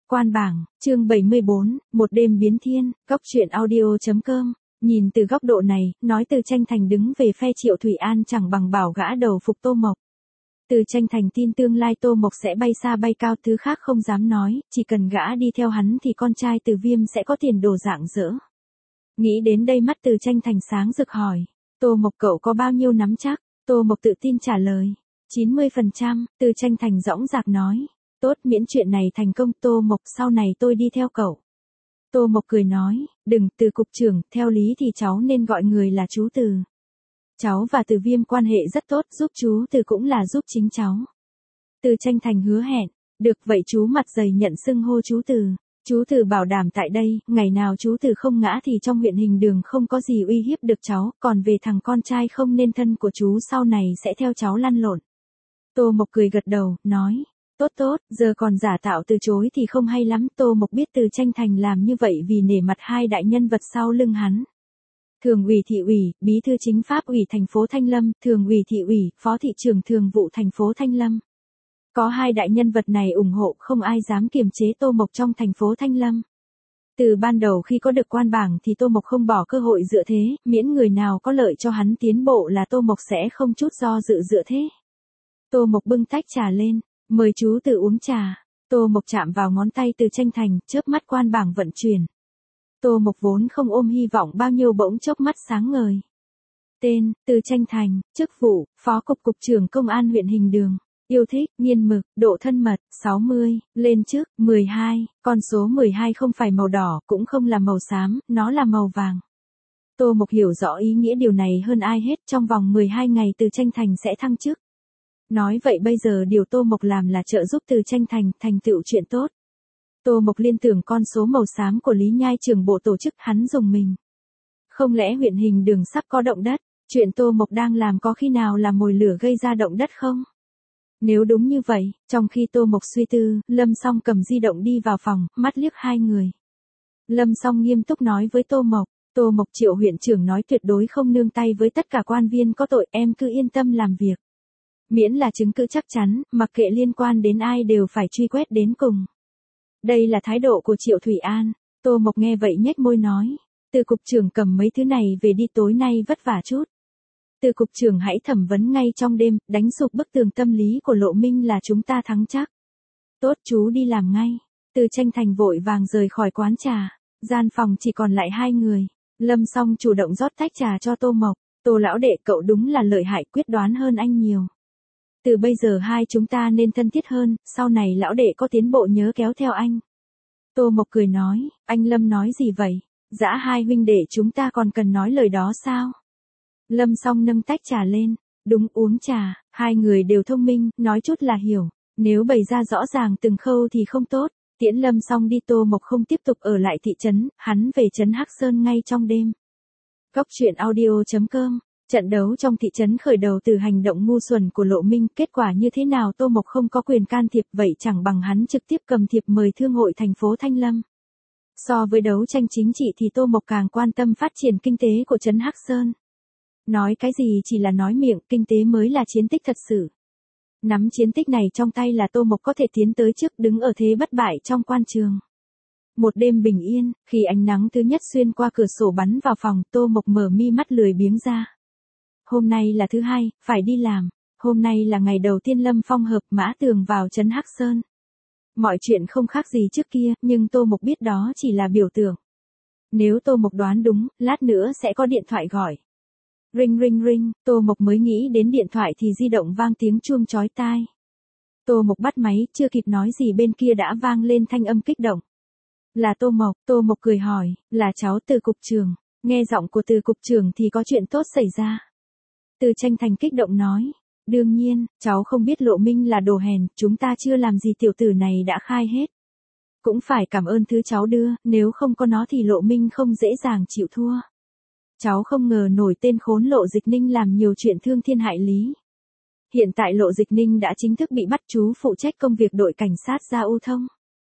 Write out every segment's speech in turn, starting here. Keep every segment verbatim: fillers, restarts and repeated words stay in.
Quan bảng, chương bảy mươi bốn, một đêm biến thiên, góc truyện audio.com. Nhìn từ góc độ này, nói Từ Tranh Thành đứng về phe Triệu Thủy An chẳng bằng bảo gã đầu phục Tô Mộc. Từ Tranh Thành tin tương lai Tô Mộc sẽ bay xa bay cao, thứ khác không dám nói, chỉ cần gã đi theo hắn thì con trai Từ Viêm sẽ có tiền đồ rạng rỡ. Nghĩ đến đây mắt Từ Tranh Thành sáng rực hỏi, Tô Mộc cậu có bao nhiêu nắm chắc? Tô Mộc tự tin trả lời, chín mươi phần trăm, Từ Tranh Thành dõng dạc nói. Tốt, miễn chuyện này thành công Tô Mộc, sau này tôi đi theo cậu. Tô Mộc cười nói, đừng, Từ cục trưởng, theo lý thì cháu nên gọi người là chú Từ. Cháu và Từ Viêm quan hệ rất tốt, giúp chú Từ cũng là giúp chính cháu. Từ Tranh Thành hứa hẹn, được vậy chú mặt dày nhận xưng hô chú Từ. Chú Từ bảo đảm tại đây, ngày nào chú Từ không ngã thì trong huyện Hình Đường không có gì uy hiếp được cháu, còn về thằng con trai không nên thân của chú sau này sẽ theo cháu lăn lộn. Tô Mộc cười gật đầu, nói. Tốt tốt, giờ còn giả tạo từ chối thì không hay lắm. Tô Mộc biết Từ Tranh Thành làm như vậy vì nể mặt hai đại nhân vật sau lưng hắn. Thường ủy thị ủy, bí thư chính pháp ủy thành phố Thanh Lâm, thường ủy thị ủy, phó thị trưởng thường vụ thành phố Thanh Lâm. Có hai đại nhân vật này ủng hộ, không ai dám kiềm chế Tô Mộc trong thành phố Thanh Lâm. Từ ban đầu khi có được quan bảng thì Tô Mộc không bỏ cơ hội dựa thế, miễn người nào có lợi cho hắn tiến bộ là Tô Mộc sẽ không chút do dự dựa thế. Tô Mộc bưng tách trà lên. Mời chú Từ uống trà. Tô Mộc chạm vào ngón tay Từ Tranh Thành, chớp mắt quan bảng vận chuyển. Tô Mộc vốn không ôm hy vọng bao nhiêu bỗng chốc mắt sáng ngời. Tên, Từ Tranh Thành, chức vụ, Phó Cục Cục trưởng Công an huyện Hình Đường. Yêu thích, nghiên mực, độ thân mật, sáu mươi, lên chức, mười hai, con số mười hai không phải màu đỏ, cũng không là màu xám, nó là màu vàng. Tô Mộc hiểu rõ ý nghĩa điều này hơn ai hết, trong vòng mười hai ngày Từ Tranh Thành sẽ thăng chức. Nói vậy bây giờ điều Tô Mộc làm là trợ giúp Từ Tranh Thành thành tựu chuyện tốt. Tô Mộc liên tưởng con số màu xám của Lý Nhai trưởng bộ tổ chức, hắn dùng mình. Không lẽ huyện Hình Đường sắp có động đất? Chuyện Tô Mộc đang làm có khi nào là mồi lửa gây ra động đất không? Nếu đúng như vậy, trong khi Tô Mộc suy tư, Lâm Song cầm di động đi vào phòng, mắt liếc hai người. Lâm Song nghiêm túc nói với Tô Mộc, Tô Mộc Triệu huyện trưởng nói tuyệt đối không nương tay với tất cả quan viên có tội, em cứ yên tâm làm việc. Miễn là chứng cứ chắc chắn, mặc kệ liên quan đến ai đều phải truy quét đến cùng. Đây là thái độ của Triệu Thủy An. Tô Mộc nghe vậy nhếch môi nói. Từ cục trưởng cầm mấy thứ này về đi, tối nay vất vả chút. Từ cục trưởng hãy thẩm vấn ngay trong đêm, đánh sụp bức tường tâm lý của Lộ Minh là chúng ta thắng chắc. Tốt, chú đi làm ngay. Từ Tranh Thành vội vàng rời khỏi quán trà. Gian phòng chỉ còn lại hai người. Lâm Song chủ động rót tách trà cho Tô Mộc. Tô lão đệ, cậu đúng là lợi hại, quyết đoán hơn anh nhiều. Từ bây giờ hai chúng ta nên thân thiết hơn, sau này lão đệ có tiến bộ nhớ kéo theo anh. Tô Mộc cười nói, anh Lâm nói gì vậy? Dã hai huynh đệ chúng ta còn cần nói lời đó sao? Lâm Song nâng tách trà lên, đúng, uống trà, hai người đều thông minh, nói chút là hiểu, nếu bày ra rõ ràng từng khâu thì không tốt. Tiễn Lâm Song đi, Tô Mộc không tiếp tục ở lại thị trấn, hắn về trấn Hắc Sơn ngay trong đêm. Góc truyện audio.com. Trận đấu trong thị trấn khởi đầu từ hành động ngu xuẩn của Lộ Minh, kết quả như thế nào Tô Mộc không có quyền can thiệp, vậy chẳng bằng hắn trực tiếp cầm thiệp mời thương hội thành phố Thanh Lâm. So với đấu tranh chính trị thì Tô Mộc càng quan tâm phát triển kinh tế của trấn Hắc Sơn. Nói cái gì chỉ là nói miệng, kinh tế mới là chiến tích thật sự. Nắm chiến tích này trong tay là Tô Mộc có thể tiến tới trước, đứng ở thế bất bại trong quan trường. Một đêm bình yên, khi ánh nắng thứ nhất xuyên qua cửa sổ bắn vào phòng, Tô Mộc mở mi mắt lười biếng ra. Hôm nay là thứ hai, phải đi làm. Hôm nay là ngày đầu tiên Lâm Phong hợp Mã Tường vào trấn Hắc Sơn. Mọi chuyện không khác gì trước kia, nhưng Tô Mộc biết đó chỉ là biểu tượng. Nếu Tô Mộc đoán đúng, lát nữa sẽ có điện thoại gọi. Ring ring ring, Tô Mộc mới nghĩ đến điện thoại thì di động vang tiếng chuông chói tai. Tô Mộc bắt máy, chưa kịp nói gì bên kia đã vang lên thanh âm kích động. Là Tô Mộc, Tô Mộc cười hỏi, là cháu Từ cục trưởng. Nghe giọng của Từ cục trưởng thì có chuyện tốt xảy ra. Từ Tranh Thành kích động nói, đương nhiên, cháu không biết Lộ Minh là đồ hèn, chúng ta chưa làm gì tiểu tử này đã khai hết. Cũng phải cảm ơn thứ cháu đưa, nếu không có nó thì Lộ Minh không dễ dàng chịu thua. Cháu không ngờ nổi tên khốn Lộ Dịch Ninh làm nhiều chuyện thương thiên hại lý. Hiện tại Lộ Dịch Ninh đã chính thức bị bắt, chú phụ trách công việc đội cảnh sát Gia U Thông.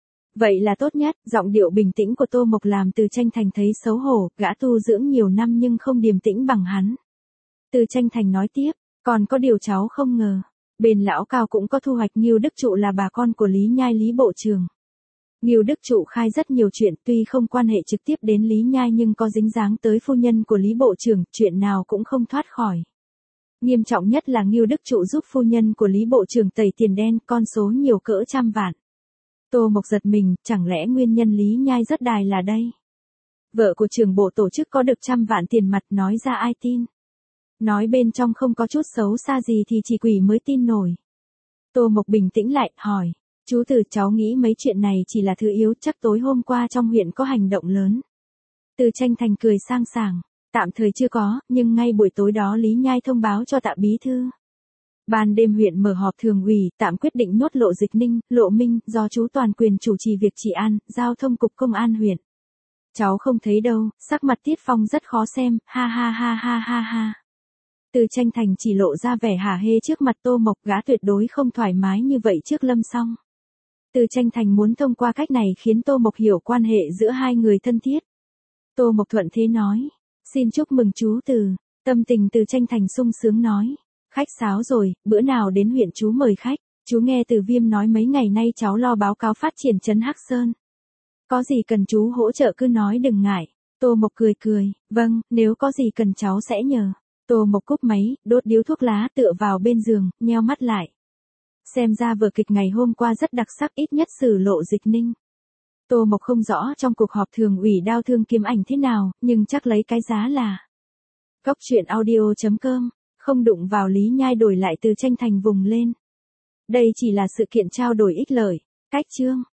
Vậy là tốt nhất, giọng điệu bình tĩnh của Tô Mộc làm Từ Tranh Thành thấy xấu hổ, gã tu dưỡng nhiều năm nhưng không điềm tĩnh bằng hắn. Từ Tranh Thành nói tiếp, còn có điều cháu không ngờ, bên lão Cao cũng có thu hoạch. Ngưu Đức Trụ là bà con của Lý Nhai Lý bộ trưởng. Ngưu Đức Trụ khai rất nhiều chuyện, tuy không quan hệ trực tiếp đến Lý Nhai nhưng có dính dáng tới phu nhân của Lý Bộ trưởng, chuyện nào cũng không thoát khỏi. Nghiêm trọng nhất là Ngưu Đức Trụ giúp phu nhân của Lý Bộ trưởng tẩy tiền đen, con số nhiều cỡ trăm vạn. Tô Mộc giật mình, chẳng lẽ nguyên nhân Lý Nhai rất đài là đây? Vợ của trưởng bộ tổ chức có được trăm vạn tiền mặt, nói ra ai tin? Nói bên trong không có chút xấu xa gì thì chỉ quỷ mới tin nổi. Tô Mộc bình tĩnh lại, hỏi. Chú Từ, cháu nghĩ mấy chuyện này chỉ là thứ yếu, chắc tối hôm qua trong huyện có hành động lớn. Từ Tranh Thành cười sang sảng. Tạm thời chưa có, nhưng ngay buổi tối đó Lý Nhai thông báo cho Tạ bí thư. Ban đêm huyện mở họp thường ủy, tạm quyết định nhốt Lộ Dịch Ninh, Lộ Minh, do chú toàn quyền chủ trì việc trị an, giao thông cục công an huyện. Cháu không thấy đâu, sắc mặt Tiết Phong rất khó xem, ha ha ha ha ha ha. Từ Tranh Thành chỉ lộ ra vẻ hả hê trước mặt Tô Mộc, gã tuyệt đối không thoải mái như vậy trước Lâm Song. Từ Tranh Thành muốn thông qua cách này khiến Tô Mộc hiểu quan hệ giữa hai người thân thiết. Tô Mộc thuận thế nói, xin chúc mừng chú Từ. Tâm tình Từ Tranh Thành sung sướng nói, khách sáo rồi, bữa nào đến huyện chú mời khách. Chú nghe Từ Viêm nói mấy ngày nay cháu lo báo cáo phát triển trấn Hắc Sơn. Có gì cần chú hỗ trợ cứ nói đừng ngại. Tô Mộc cười cười, vâng, nếu có gì cần cháu sẽ nhờ. Tô Mộc cúp máy, đốt điếu thuốc lá tựa vào bên giường, nheo mắt lại. Xem ra vở kịch ngày hôm qua rất đặc sắc, ít nhất xử Lộ Dịch Ninh. Tô Mộc không rõ trong cuộc họp thường ủy đao thương kiếm ảnh thế nào, nhưng chắc lấy cái giá là. Góc truyện audio chấm com, không đụng vào Lý Nhai đổi lại Từ Tranh Thành vùng lên. Đây chỉ là sự kiện trao đổi ích lợi. Cách chương.